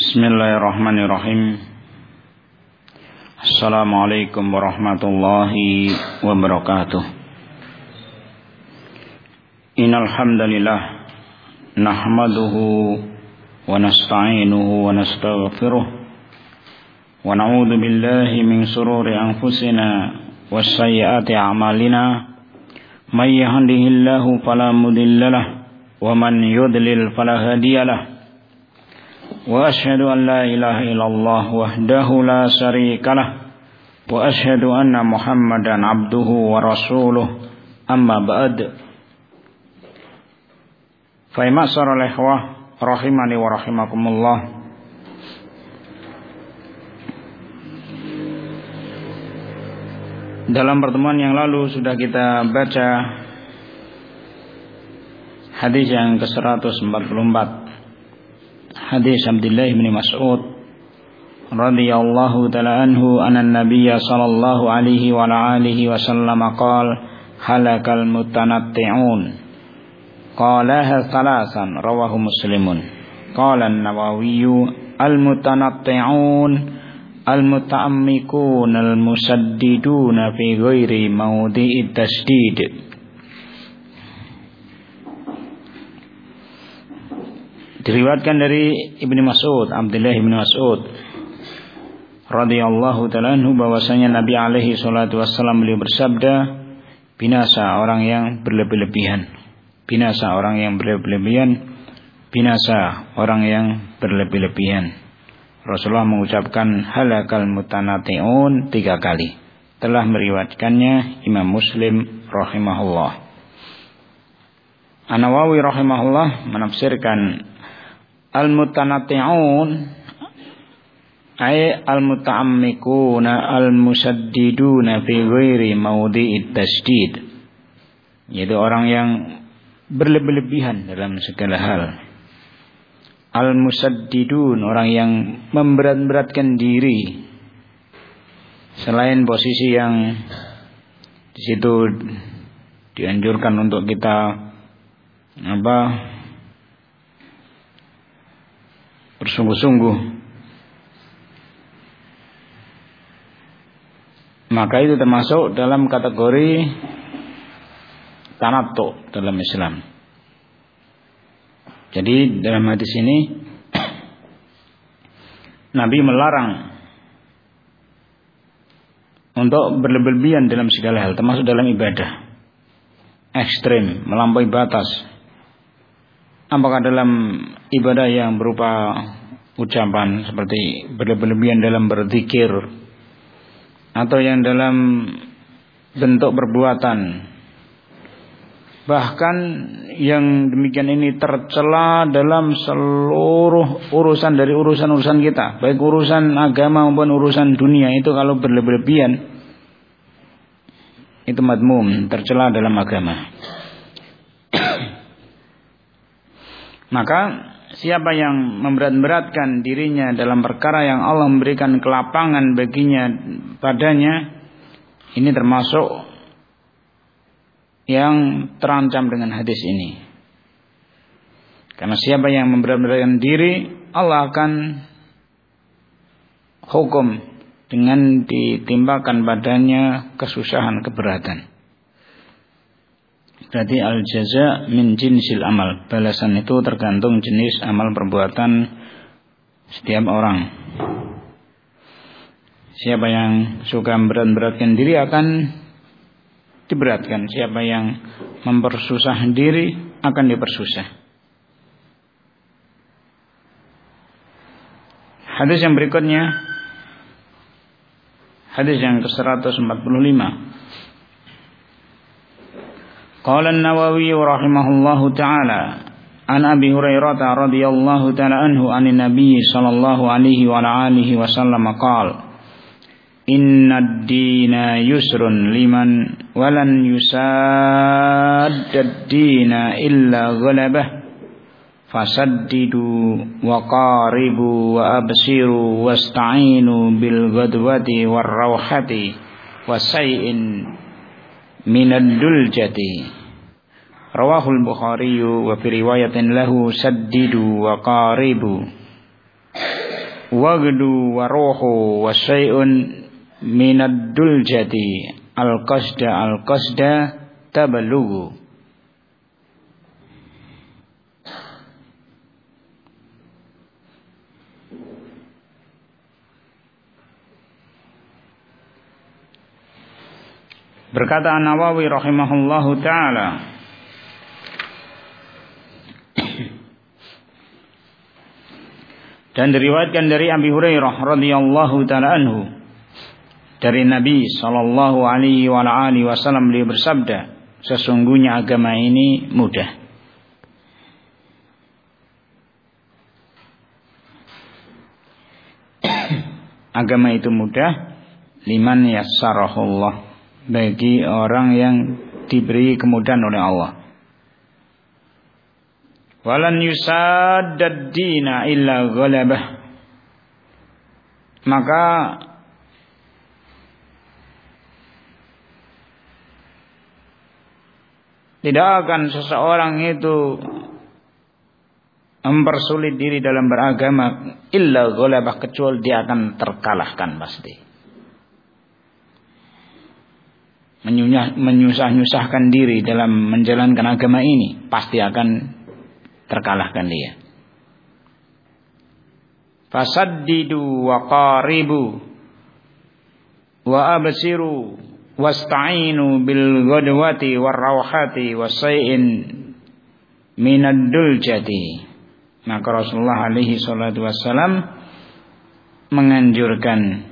Bismillahirrahmanirrahim. Assalamualaikum warahmatullahi wabarakatuh. Innal hamdalillah nahmaduhu wa nasta'inuhu wa nastaghfiruh wa na'udzu billahi min shururi anfusina wa sayyiati a'malina. May yahdihillahu fala mudhillalah wa man yudlil fala hadiyalah. Wa asyhadu an la ilaha illallah wahdahu la syarikalah wa asyhadu anna Muhammadan abduhu wa rasuluh, amma ba'd. Fa ma'syaral ikhwah rahimani wa rahimakumullah. Dalam pertemuan yang lalu sudah kita baca hadis yang ke-144, hadis Abdullah bin Mas'ud radhiyallahu ta'ala anhu anna Nabiyya sallallahu alaihi wa alihi wasallam qala halakal mutanatti'un qalaha thalathan rawahu Muslimun. Qala an-Nawawi al-mutanatti'un al-muta'ammikun al-musaddiduna fi ghairi mawdi'it tasdid. Diriwayatkan dari Ibnu Mas'ud, Abdullah bin Mas'ud radhiyallahu ta'ala anhu bahwasanya Nabi alaihi salatu wassalam beliau bersabda, binasa orang yang berlebih-lebihan, binasa orang yang berlebih-lebihan, binasa orang yang berlebih-lebihan. Rasulullah mengucapkan halakal mutanati'un 3 kali. Telah meriwayatkannya Imam Muslim rahimahullah. An-Nawawi rahimahullah menafsirkan al-mutanatti'un ay al-muta'ammikuna al-musaddiduna fi ghairi mawdi'it tasdid, yaitu orang yang berlebih-lebihan dalam segala hal. Al-musaddidun, orang yang memberat-beratkan diri selain posisi yang di situ dianjurkan untuk kita bersungguh-sungguh, maka itu termasuk dalam kategori tanattu dalam Islam. Jadi dalam hadis ini Nabi melarang untuk berlebihan dalam segala hal, termasuk dalam ibadah. Ekstrim, melampaui batas. Apakah dalam ibadah yang berupa ucapan seperti berlebihan dalam berzikir, atau yang dalam bentuk perbuatan, bahkan yang demikian ini tercela dalam seluruh urusan dari urusan-urusan kita, baik urusan agama maupun urusan dunia. Itu kalau berlebihan itu madmum, tercela dalam agama. Maka siapa yang memberat-beratkan dirinya dalam perkara yang Allah memberikan kelapangan baginya padanya, ini termasuk yang terancam dengan hadis ini. Karena siapa yang memberat-beratkan diri, Allah akan hukum dengan ditimpakan padanya kesusahan, keberatan. Berarti al-jaza min jinsil amal, balasan itu tergantung jenis amal perbuatan setiap orang. Siapa yang suka memberat-beratkan diri akan diberatkan, siapa yang mempersusah diri akan dipersusah. Hadis yang berikutnya, hadis yang ke-145. Qala an-Nawawi rahimahullahu ta'ala an Abi Hurairah radhiyallahu ta'ala anhu anin Nabi sallallahu alaihi wa alihi wasallam qala innad dina yusrun liman walan yusaddad dina illa ghalabah fasaddidu wa qaribu wa absiru wasta'inu bil ghadwati war rawhati wasai'in minad duljati. Rawahul Bukhari wa fi riwayatin lahu saddidu wa qaribu. wagdu wa ruhu wa syai'un minad duljati al-qasda tabalughu. Berkata An-Nawawi rahimahullahu ta'ala, dan diriwayatkan dari Abi Hurairah radhiyallahu ta'ala anhu, dari Nabi sallallahu alaihi wa alihi wasallam, beliau bersabda, sesungguhnya agama ini mudah. Agama itu mudah liman yassarahullah, bagi orang yang diberi kemudahan oleh Allah. Walan yusaddad dina illa ghalabah, maka tidak akan seseorang itu mempersulit diri dalam beragama illa ghalabah, kecuali dia akan terkalahkan pasti. Menyusah-nyusahkan diri dalam menjalankan agama ini, pasti akan terkalahkan dia. Fasaddidu wa qaribu wa absiru wasta'inu bil ghadwati war rawhati wasai'in minad duljati. Maka Rasulullah alaihi salatu wassalam menganjurkan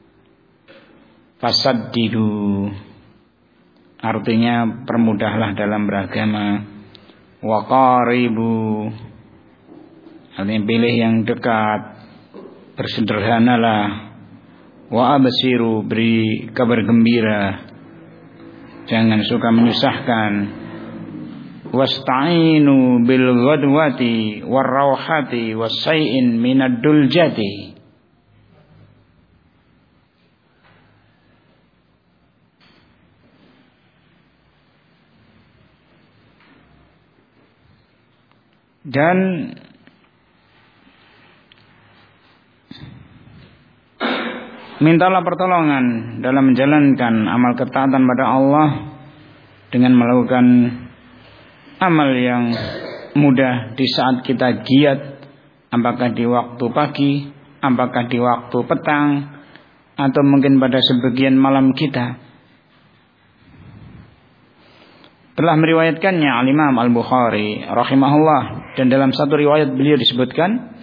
fasaddidu, artinya permudahlah dalam beragama. Wa qaribu, artinya pilih yang dekat, bersederhanalah. Wa absiru, beri kabar gembira, jangan suka menyusahkan. Wasta'inu bil ghadwati war rawhati wasai'in minad duljati. Dan mintalah pertolongan dalam menjalankan amal ketaatan pada Allah dengan melakukan amal yang mudah di saat kita giat, apakah di waktu pagi, apakah di waktu petang, atau mungkin pada sebagian malam kita. Telah meriwayatkannya Al-Imam Al-Bukhari rahimahullah, dan dalam satu riwayat beliau disebutkan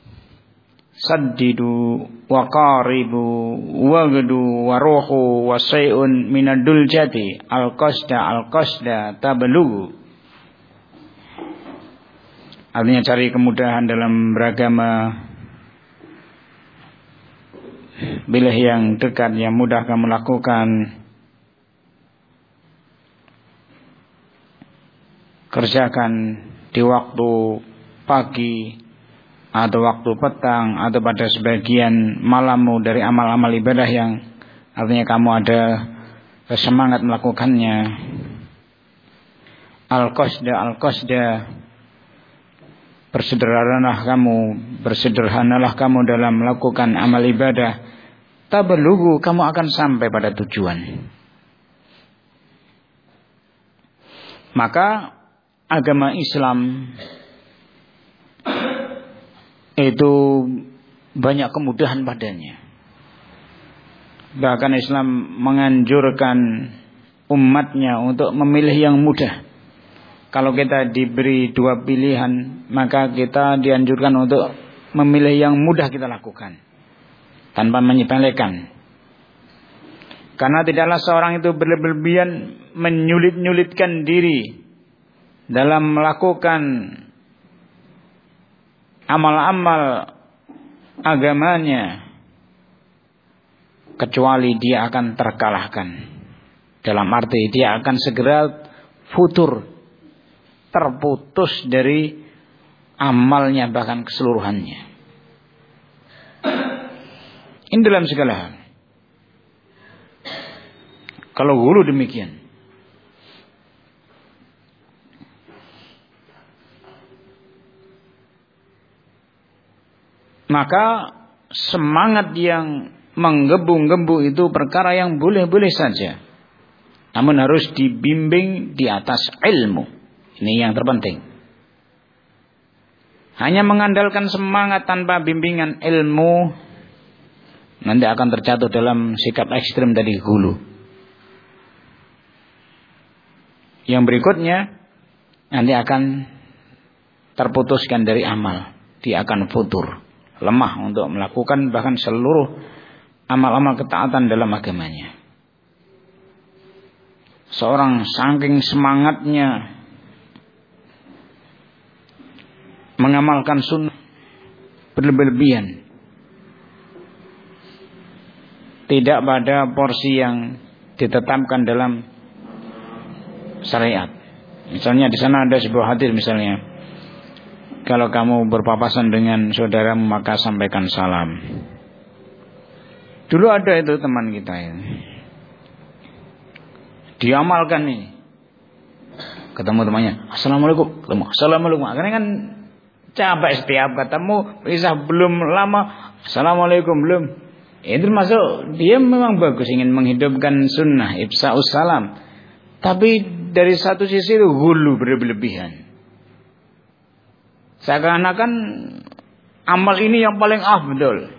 saddidu wa qaribu wagdu wa ruhu wa syai'un minadul jati al-qasda tabalughu. Artinya cari kemudahan dalam beragama, pilih yang dekat, yang mudah kamu lakukan. Kerjakan di waktu pagi atau waktu petang atau pada sebagian malammu dari amal-amal ibadah yang artinya kamu ada semangat melakukannya. Al-qasda, bersederhanalah kamu dalam melakukan amal ibadah. Tabalughu, kamu akan sampai pada tujuan. Maka agama Islam itu banyak kemudahan padanya. Bahkan Islam menganjurkan umatnya untuk memilih yang mudah. Kalau kita diberi dua pilihan, maka kita dianjurkan untuk memilih yang mudah kita lakukan, tanpa menyepelekan. Karena tidaklah seorang itu berlebihan menyulit-nyulitkan diri dalam melakukan amal-amal agamanya, kecuali dia akan terkalahkan. Dalam arti dia akan segera futur, terputus dari amalnya, bahkan keseluruhannya. Ini dalam segala hal. Kalau hulu demikian. Maka semangat yang menggebu-gebu itu perkara yang boleh-boleh saja. Namun harus dibimbing di atas ilmu. Ini yang terpenting. Hanya mengandalkan semangat tanpa bimbingan ilmu, nanti akan terjatuh dalam sikap ekstrim dari hulu. Yang berikutnya, nanti akan terputuskan dari amal. Dia akan futur, lemah untuk melakukan bahkan seluruh amal-amal ketaatan dalam agamanya. Seorang saking semangatnya mengamalkan sunnah berlebihan, tidak pada porsi yang ditetapkan dalam syariat. Misalnya di sana ada sebuah hadis, misalnya, kalau kamu berpapasan dengan saudaramu maka sampaikan salam. Dulu ada itu teman kita ini, diamalkan ini. Ketemu temannya, assalamualaikum, ketemu assalamualaikum. Akhirnya kan capek setiap ketemu, bisa belum lama assalamualaikum belum. Itu masuk, dia memang bagus ingin menghidupkan sunnah ifsa'us salam, tapi dari satu sisi itu hulu berlebihan. Seakan-akan amal ini yang paling afdol.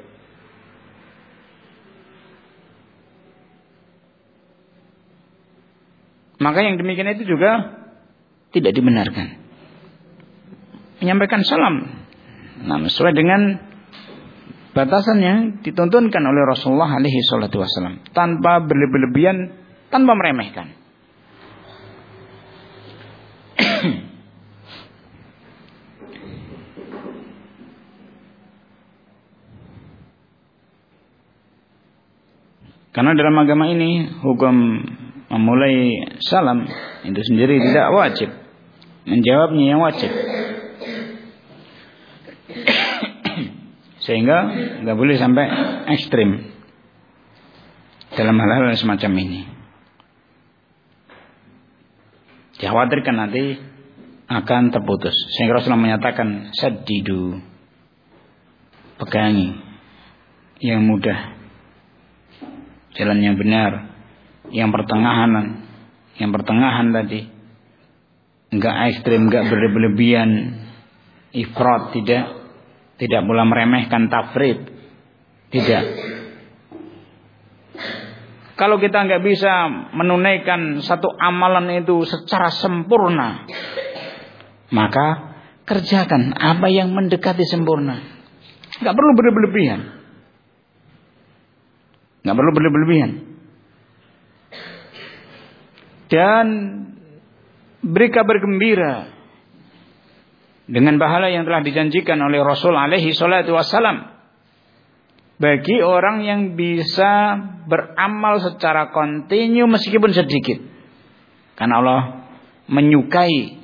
Maka yang demikian itu juga tidak dibenarkan. Menyampaikan salam, nah, sesuai dengan batasan yang dituntunkan oleh Rasulullah alaihi salatu wasallam, tanpa berlebihan, tanpa meremehkan. Karena dalam agama ini hukum memulai salam itu sendiri tidak wajib, menjawabnya yang wajib. Sehingga nggak boleh sampai ekstrim dalam hal-hal semacam ini. Dikhawatirkan nanti akan terputus. Sehingga Rasulullah menyatakan saddidu, pegangi yang mudah, jalan yang benar, yang pertengahan tadi, enggak ekstrim, enggak berlebihan, ifrat, tidak pula meremehkan tafrid, tidak. Kalau kita enggak bisa menunaikan satu amalan itu secara sempurna, maka kerjakan apa yang mendekati sempurna. Enggak perlu berlebihan. Enggak perlu berlebihan. Dan beri kabar gembira dengan pahala yang telah dijanjikan oleh Rasul alaihi salatu wassalam bagi orang yang bisa beramal secara kontinu meskipun sedikit. Karena Allah menyukai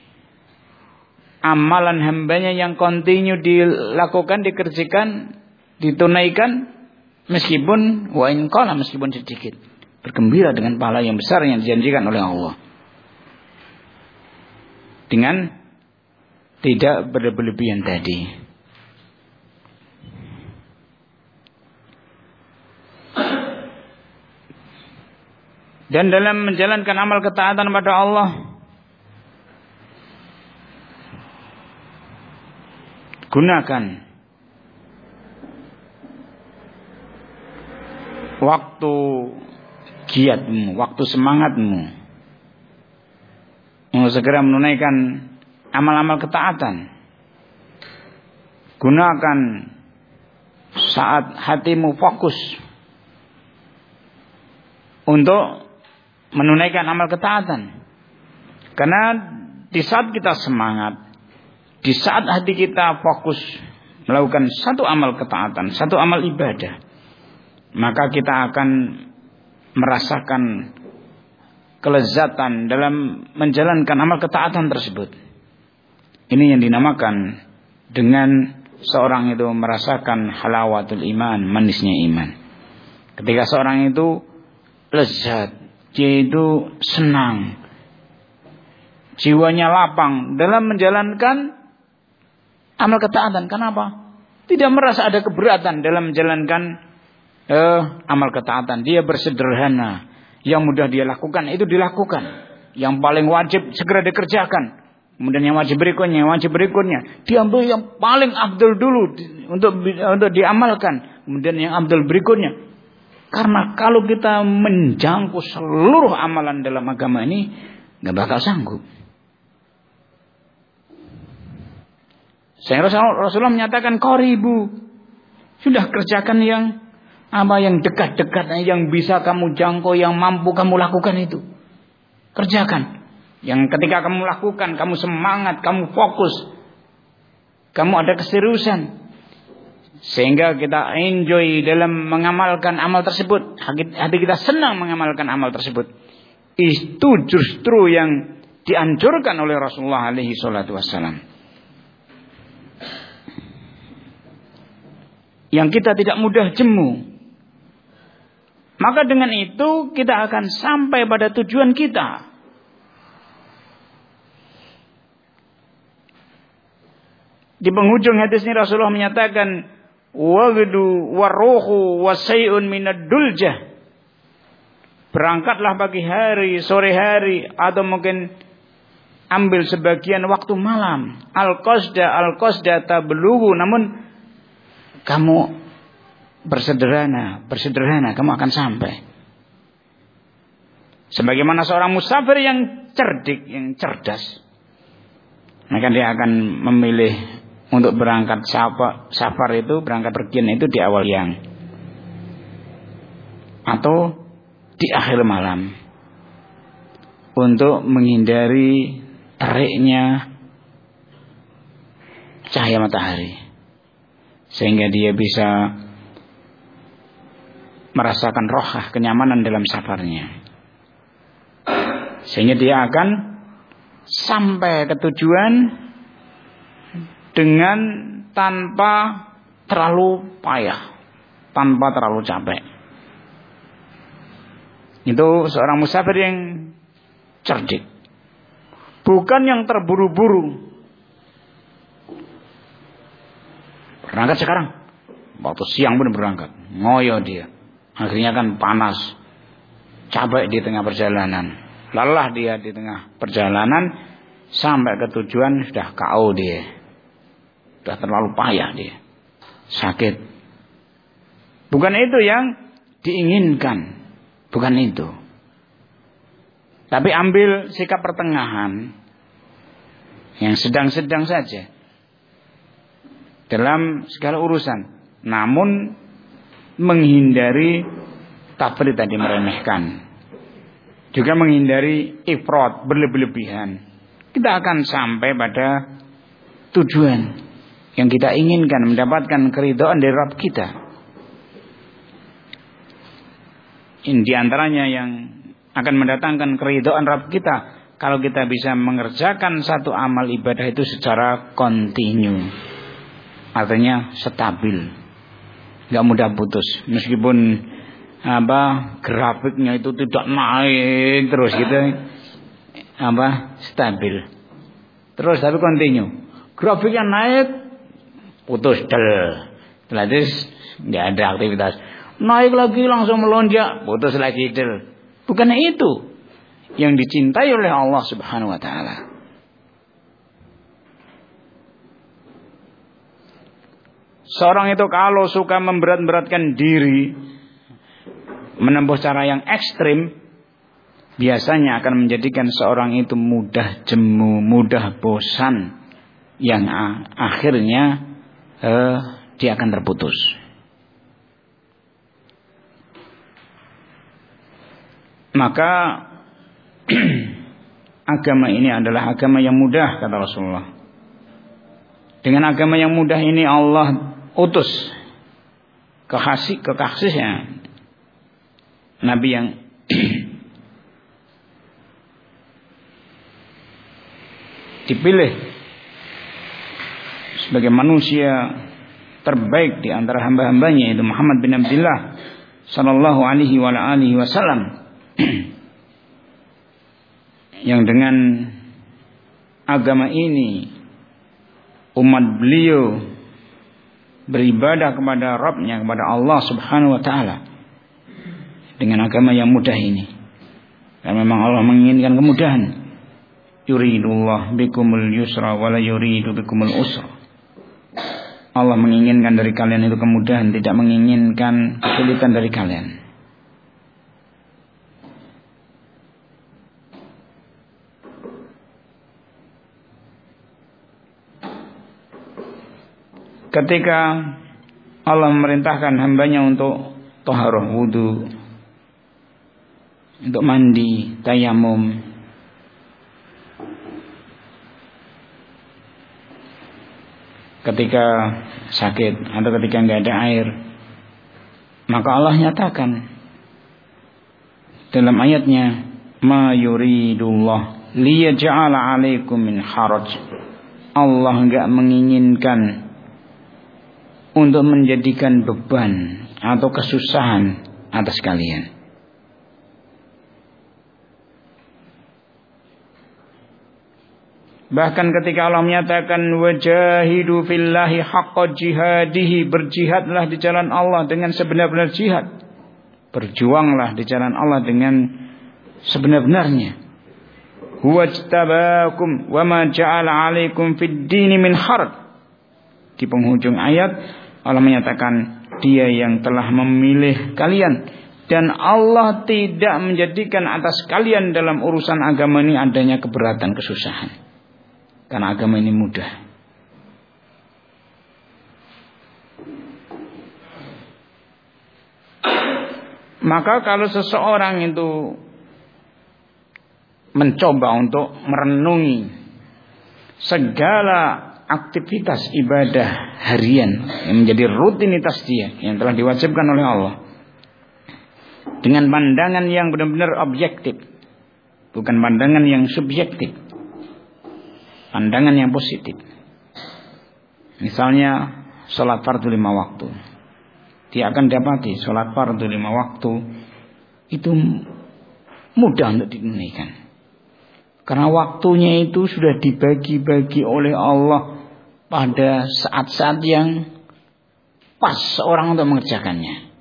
amalan hambanya yang kontinu dilakukan, dikerjakan, ditunaikan meskipun wa in qala, meskipun sedikit. Bergembira dengan pahala yang besar yang dijanjikan oleh Allah. Dengan tidak berlebihan tadi. Dan dalam menjalankan amal ketaatan pada Allah, gunakan waktu giatmu, waktu semangatmu untuk segera menunaikan amal-amal ketaatan. Gunakan saat hatimu fokus untuk menunaikan amal ketaatan. Karena di saat kita semangat, di saat hati kita fokus melakukan satu amal ketaatan, satu amal ibadah, maka kita akan merasakan kelezatan dalam menjalankan amal ketaatan tersebut. Ini yang dinamakan dengan seorang itu merasakan halawatul iman, manisnya iman. Ketika seorang itu lezat, dia itu senang, jiwanya lapang dalam menjalankan amal ketaatan. Kenapa? Tidak merasa ada keberatan dalam menjalankan amal ketaatan. Dia bersederhana. Yang mudah dia lakukan itu dilakukan. Yang paling wajib segera dikerjakan. Kemudian yang wajib berikutnya. Diambil yang paling afdal dulu untuk diamalkan. Kemudian yang afdal berikutnya. Karena kalau kita menjangkau seluruh amalan dalam agama ini, nggak bakal sanggup. Sehingga Rasulullah menyatakan qaribu. Sudah kerjakan yang dekat-dekat, yang bisa kamu jangkau, yang mampu kamu lakukan itu. Kerjakan. Yang ketika kamu lakukan, kamu semangat, kamu fokus, kamu ada keseriusan. Sehingga kita enjoy dalam mengamalkan amal tersebut. Hati kita senang mengamalkan amal tersebut. Itu justru yang dianjurkan oleh Rasulullah alaihi salatu wassalam. Yang kita tidak mudah jemu. Maka dengan itu kita akan sampai pada tujuan kita. Di penghujung hadis ini Rasulullah menyatakan wagdu waruhu wasayun minad duljah. Berangkatlah pagi hari, sore hari, atau mungkin ambil sebagian waktu malam. Al-qasda tablughu, namun kamu bersederhana, kamu akan sampai. Sebagaimana seorang musafir yang cerdik, yang cerdas, maka dia akan memilih untuk berangkat safar itu, berangkat pergian itu di awal siang atau di akhir malam, untuk menghindari teriknya cahaya matahari, sehingga dia bisa merasakan rohah, kenyamanan dalam safarnya, sehingga dia akan sampai ke tujuan dengan tanpa terlalu payah, tanpa terlalu capek. Itu seorang musafir yang cerdik, bukan yang terburu-buru. Berangkat sekarang, waktu siang pun berangkat, ngoyo dia. Akhirnya kan panas, capek di tengah perjalanan, lelah dia di tengah perjalanan, sampai ke tujuan sudah KO dia. Sudah terlalu payah dia, sakit. Bukan itu yang diinginkan, bukan itu. Tapi ambil sikap pertengahan, yang sedang-sedang saja dalam segala urusan, namun menghindari tafrid tadi, meremehkan, juga menghindari ifrat, berlebih-lebihan. Kita akan sampai pada tujuan yang kita inginkan, mendapatkan keridhaan dari Rabb kita. Ini diantaranya yang akan mendatangkan keridhaan Rabb kita, kalau kita bisa mengerjakan satu amal ibadah itu secara kontinu, artinya stabil, nggak mudah putus, meskipun grafiknya itu tidak naik terus gitu, stabil terus tapi kontinu. Grafiknya naik, putus setelah itu nggak ada aktivitas, naik lagi langsung melonjak, putus lagi Bukan itu yang dicintai oleh Allah Subhanahu wa taala. Seorang itu kalau suka memberat-beratkan diri, menempuh cara yang ekstrim, biasanya akan menjadikan seorang itu mudah jemu, mudah bosan, yang akhirnya dia akan terputus. Maka agama ini adalah agama yang mudah, kata Rasulullah. Dengan agama yang mudah ini Allah utus kekasihnya, Nabi yang dipilih sebagai manusia terbaik di antara hamba-hambanya, itu Muhammad bin Abdullah sallallahu alaihi wasallam, yang dengan agama ini umat beliau beribadah kepada Rabb-nya, kepada Allah Subhanahu wa taala dengan agama yang mudah ini. Karena memang Allah menginginkan kemudahan. Yuridullah bikumul yusra wa la yuridu bikumul usra. Allah menginginkan dari kalian itu kemudahan, tidak menginginkan kesulitan dari kalian. Ketika Allah memerintahkan hambanya untuk taharah wudu, untuk mandi, tayamum, ketika sakit atau ketika enggak ada air, maka Allah nyatakan dalam ayatnya, ma yuridullah liyaj'ala 'alaikum min haraj. Allah enggak menginginkan untuk menjadikan beban atau kesusahan atas kalian. Bahkan ketika Allah menyatakan wajahidu fillahi haqqa jihadihi, berjihadlah di jalan Allah dengan sebenar-benar jihad. Berjuanglah di jalan Allah dengan sebenar-benarnya. Huwajtabakum wa ma ja'ala 'alaikum fid dini min haraj. Di penghujung ayat Allah menyatakan Dia yang telah memilih kalian dan Allah tidak menjadikan atas kalian dalam urusan agama ini adanya keberatan, kesusahan. Karena agama ini mudah. Maka kalau seseorang itu mencoba untuk merenungi segala aktivitas ibadah harian yang menjadi rutinitas dia yang telah diwajibkan oleh Allah dengan pandangan yang benar-benar objektif, bukan pandangan yang subjektif, pandangan yang positif. Misalnya sholat fardu 5 waktu, dia akan dapati sholat fardu 5 waktu itu mudah untuk ditunaikan karena waktunya itu sudah dibagi-bagi oleh Allah pada saat-saat yang pas seorang untuk mengerjakannya.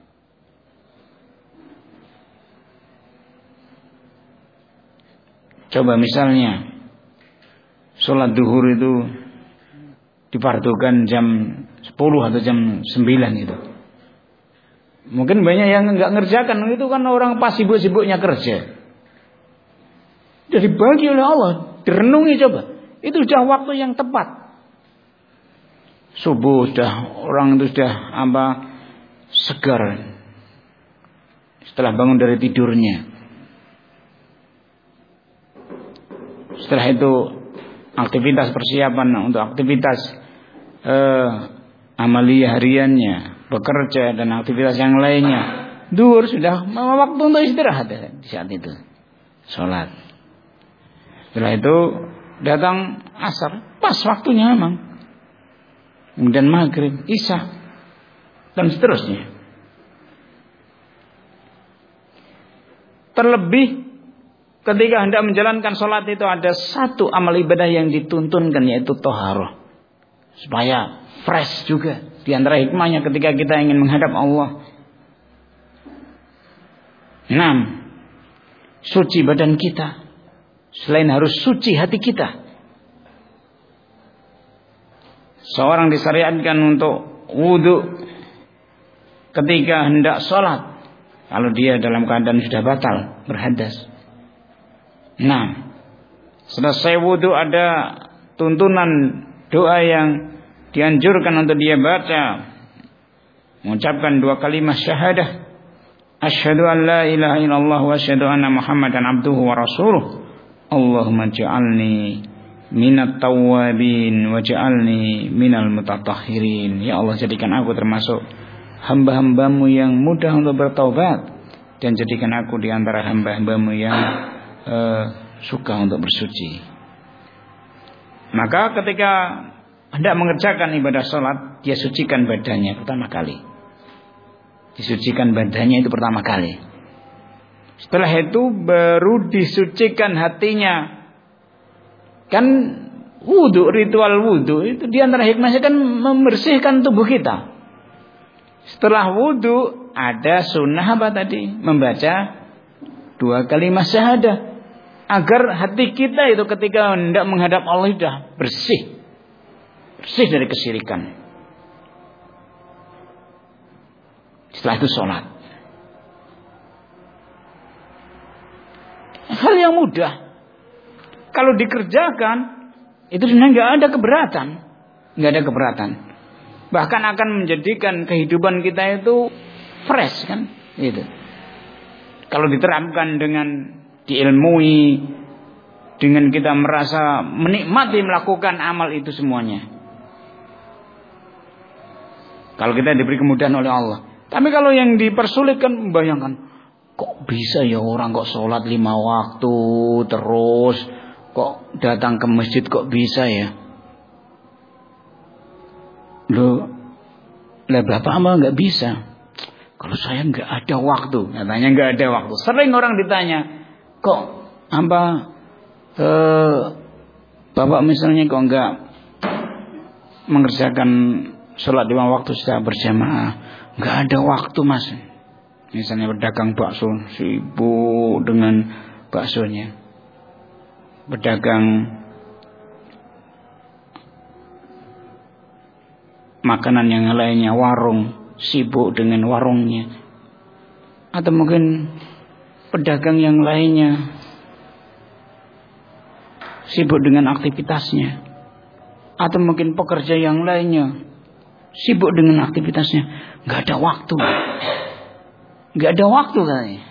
Coba misalnya sholat duhur itu difardukan jam 10 atau jam 9 itu. Mungkin banyak yang enggak ngerjakan, itu kan orang pas sibuk-sibuknya kerja. Jadi dibagi oleh Allah, direnungi coba. Itu sudah waktu yang tepat. Subuh sudah orang itu sudah segar setelah bangun dari tidurnya. Setelah itu aktivitas persiapan untuk aktivitas amalia hariannya, bekerja dan aktivitas yang lainnya. Duhur sudah waktu untuk istirahat di saat itu. Sholat. Setelah itu datang asar, pas waktunya memang. Kemudian maghrib, isya, dan seterusnya. Terlebih ketika hendak menjalankan sholat itu ada satu amal ibadah yang dituntunkan, yaitu taharah, supaya fresh juga. Di antara hikmahnya ketika kita ingin menghadap Allah, 6. Suci badan kita. Selain harus suci hati kita. Seorang disyariatkan untuk wudu ketika hendak sholat kalau dia dalam keadaan sudah batal, berhadas. Selesai wudu ada tuntunan doa yang dianjurkan untuk dia baca. Mengucapkan 2 kalimat syahadah. Asyhadu an la ilaha illallah wa asyhadu anna Muhammadan abduhu wa rasuluh. Allahumma ja'alni minat tawwabin waj'alni minal mutatahhirin. Ya Allah, jadikan aku termasuk hamba-hambamu yang mudah untuk bertaubat, dan jadikan aku di antara hamba-hambamu yang suka untuk bersuci. Maka ketika hendak mengerjakan ibadah sholat, dia sucikan badannya pertama kali. Disucikan badannya itu pertama kali. Setelah itu baru disucikan hatinya. Kan wudu, ritual wudu itu di antara hikmahnya kan membersihkan tubuh kita. Setelah wudu ada sunnah apa tadi? Membaca 2 kalimat syahadah. Agar hati kita itu ketika hendak menghadap Allah sudah bersih. Bersih dari kesyirikan. Setelah itu sholat. Hal yang mudah. Kalau dikerjakan itu sebenarnya nggak ada keberatan. Nggak ada keberatan. Bahkan akan menjadikan kehidupan kita itu fresh kan, gitu. Kalau diterapkan dengan diilmui, dengan kita merasa menikmati melakukan amal itu semuanya. Kalau kita diberi kemudahan oleh Allah. Tapi kalau yang dipersulitkan, bayangkan, kok bisa ya orang kok sholat 5 waktu terus, kok datang ke masjid kok bisa ya? Loh, lah bapak amal nggak bisa. Kalau saya nggak ada waktu, katanya nggak ada waktu. Sering orang ditanya, kok bapak misalnya kok nggak mengerjakan sholat 5 waktu secara berjamaah? Nggak ada waktu mas. Misalnya pedagang bakso sibuk dengan baksonya, pedagang makanan yang lainnya, warung sibuk dengan warungnya, atau mungkin pedagang yang lainnya sibuk dengan aktivitasnya, atau mungkin pekerja yang lainnya sibuk dengan aktivitasnya. Nggak ada waktu, nggak ada waktu katanya.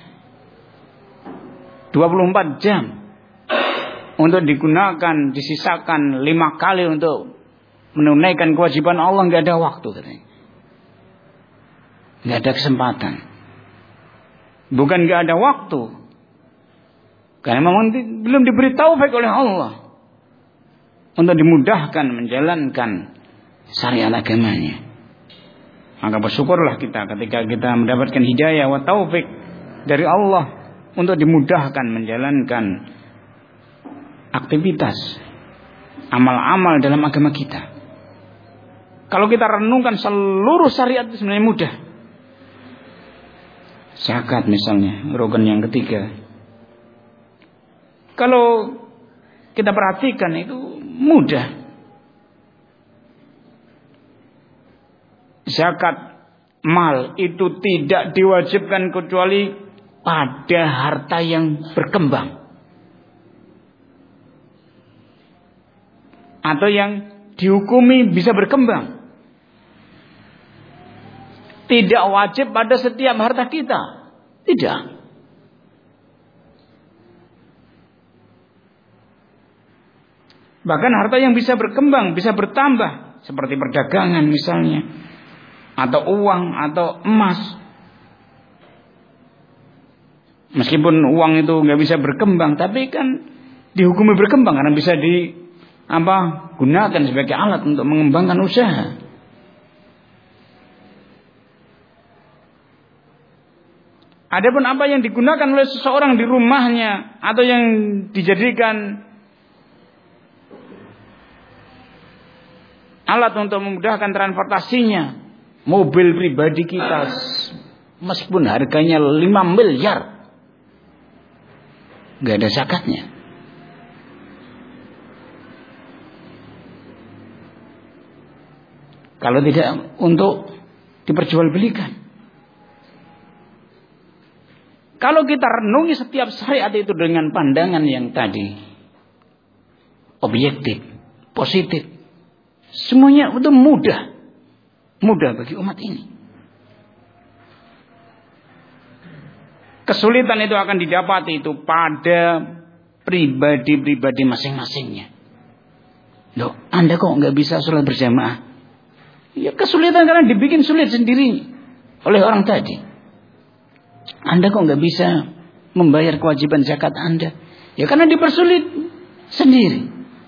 24 jam untuk digunakan, disisakan 5 kali untuk menunaikan kewajiban Allah, nggak ada waktu katanya. Nggak ada kesempatan. Bukan nggak ada waktu, karena memang belum diberi taufik oleh Allah untuk dimudahkan menjalankan syariat agamanya. Maka bersyukurlah kita ketika kita mendapatkan hidayah wa taufik dari Allah untuk dimudahkan menjalankan aktivitas amal-amal dalam agama kita. Kalau kita renungkan seluruh syariat itu sebenarnya mudah. Zakat misalnya, rukun yang ketiga. Kalau kita perhatikan itu mudah. Zakat mal itu tidak diwajibkan kecuali pada harta yang berkembang atau yang dihukumi bisa berkembang. Tidak wajib pada setiap harta kita. Tidak. Bahkan harta yang bisa berkembang, bisa bertambah, seperti perdagangan misalnya, atau uang, atau emas. Meskipun uang itu nggak bisa berkembang, tapi kan dihukumi berkembang karena bisa gunakan sebagai alat untuk mengembangkan usaha. Adapun apa yang digunakan oleh seseorang di rumahnya atau yang dijadikan alat untuk memudahkan transportasinya, mobil pribadi kita meskipun harganya 5 miliar nggak ada zakatnya. Kalau tidak untuk diperjualbelikan. Kalau kita renungi setiap syariat itu dengan pandangan yang tadi, objektif, positif, semuanya itu mudah bagi umat ini. Kesulitan itu akan didapati itu pada pribadi-pribadi masing-masingnya. Loh, Anda kok nggak bisa sholat berjamaah? Ya kesulitan karena dibikin sulit sendiri oleh orang tadi. Anda kok nggak bisa membayar kewajiban zakat Anda? Ya karena dipersulit sendiri.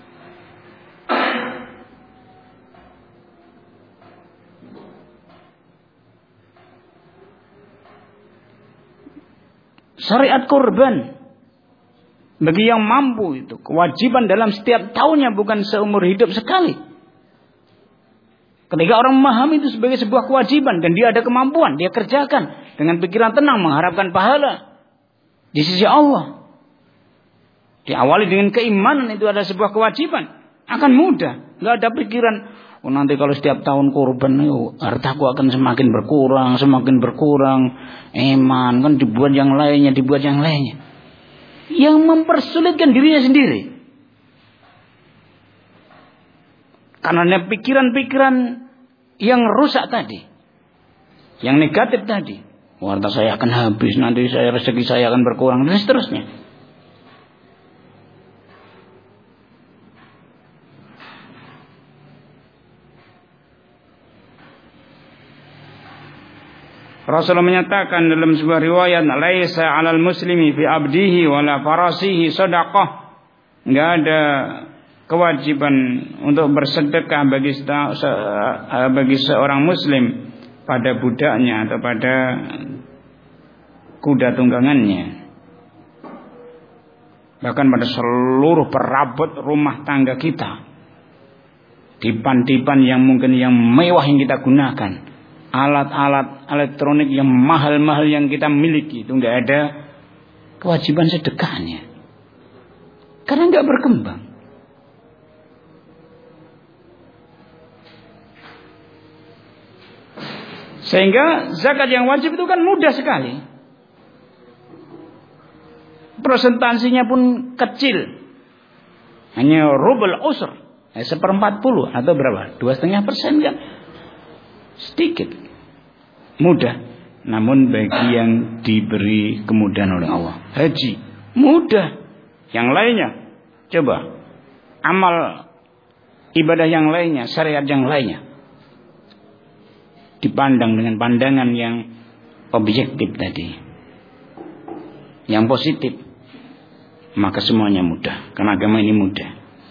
Syariat kurban bagi yang mampu itu kewajiban dalam setiap tahunnya, bukan seumur hidup sekali. Ketika orang memahami itu sebagai sebuah kewajiban dan dia ada kemampuan, dia kerjakan dengan pikiran tenang mengharapkan pahala di sisi Allah. Diawali dengan keimanan itu adalah sebuah kewajiban, akan mudah. Nggak ada pikiran, oh nanti kalau setiap tahun kurban, hartaku akan semakin berkurang. Iman kan dibuat yang lainnya. Yang mempersulitkan dirinya sendiri. Karena pikiran-pikiran yang rusak tadi, yang negatif tadi, harta saya akan habis, nanti rezeki saya akan berkurang dan seterusnya. Rasulullah menyatakan dalam sebuah riwayat, laisa 'alal muslimi fi abdihi wala farasihi shadaqah. Enggak ada kewajiban untuk bersedekah bagi seorang muslim pada budaknya atau pada kuda tunggangannya, bahkan pada seluruh perabot rumah tangga kita, dipan-dipan yang mungkin yang mewah yang kita gunakan, alat-alat elektronik yang mahal-mahal yang kita miliki, itu enggak ada kewajiban sedekahnya karena enggak berkembang. Sehingga zakat yang wajib itu kan mudah sekali. Persentasinya pun kecil. Hanya rubul usr, 1/40 atau berapa? 2,5% kan. Sedikit. Mudah. Namun bagi yang diberi kemudahan oleh Allah, haji mudah. Yang lainnya, coba amal ibadah yang lainnya, syariat yang lainnya, dipandang dengan pandangan yang objektif tadi, yang positif, maka semuanya mudah. Karena agama ini mudah.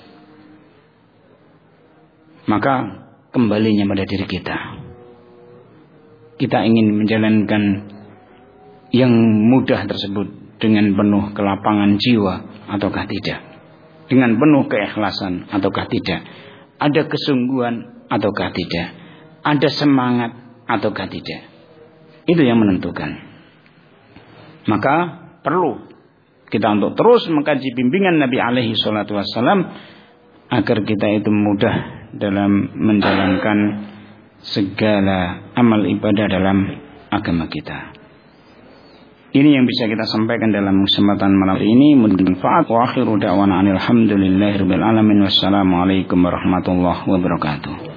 Maka kembalinya pada diri kita. Kita ingin menjalankan yang mudah tersebut dengan penuh kelapangan jiwa ataukah tidak, dengan penuh keikhlasan ataukah tidak, ada kesungguhan ataukah tidak, ada semangat ataukah tidak. Itu yang menentukan. Maka perlu kita untuk terus mengkaji bimbingan Nabi alaihi salatu wassalam agar kita itu mudah dalam menjalankan segala amal ibadah dalam agama kita. Ini yang bisa kita sampaikan dalam kesempatan malam ini. Mudah-mudahan wa akhiru da'wana alhamdulillahirabbil alamin. Wassalamualaikum warahmatullahi wabarakatuh.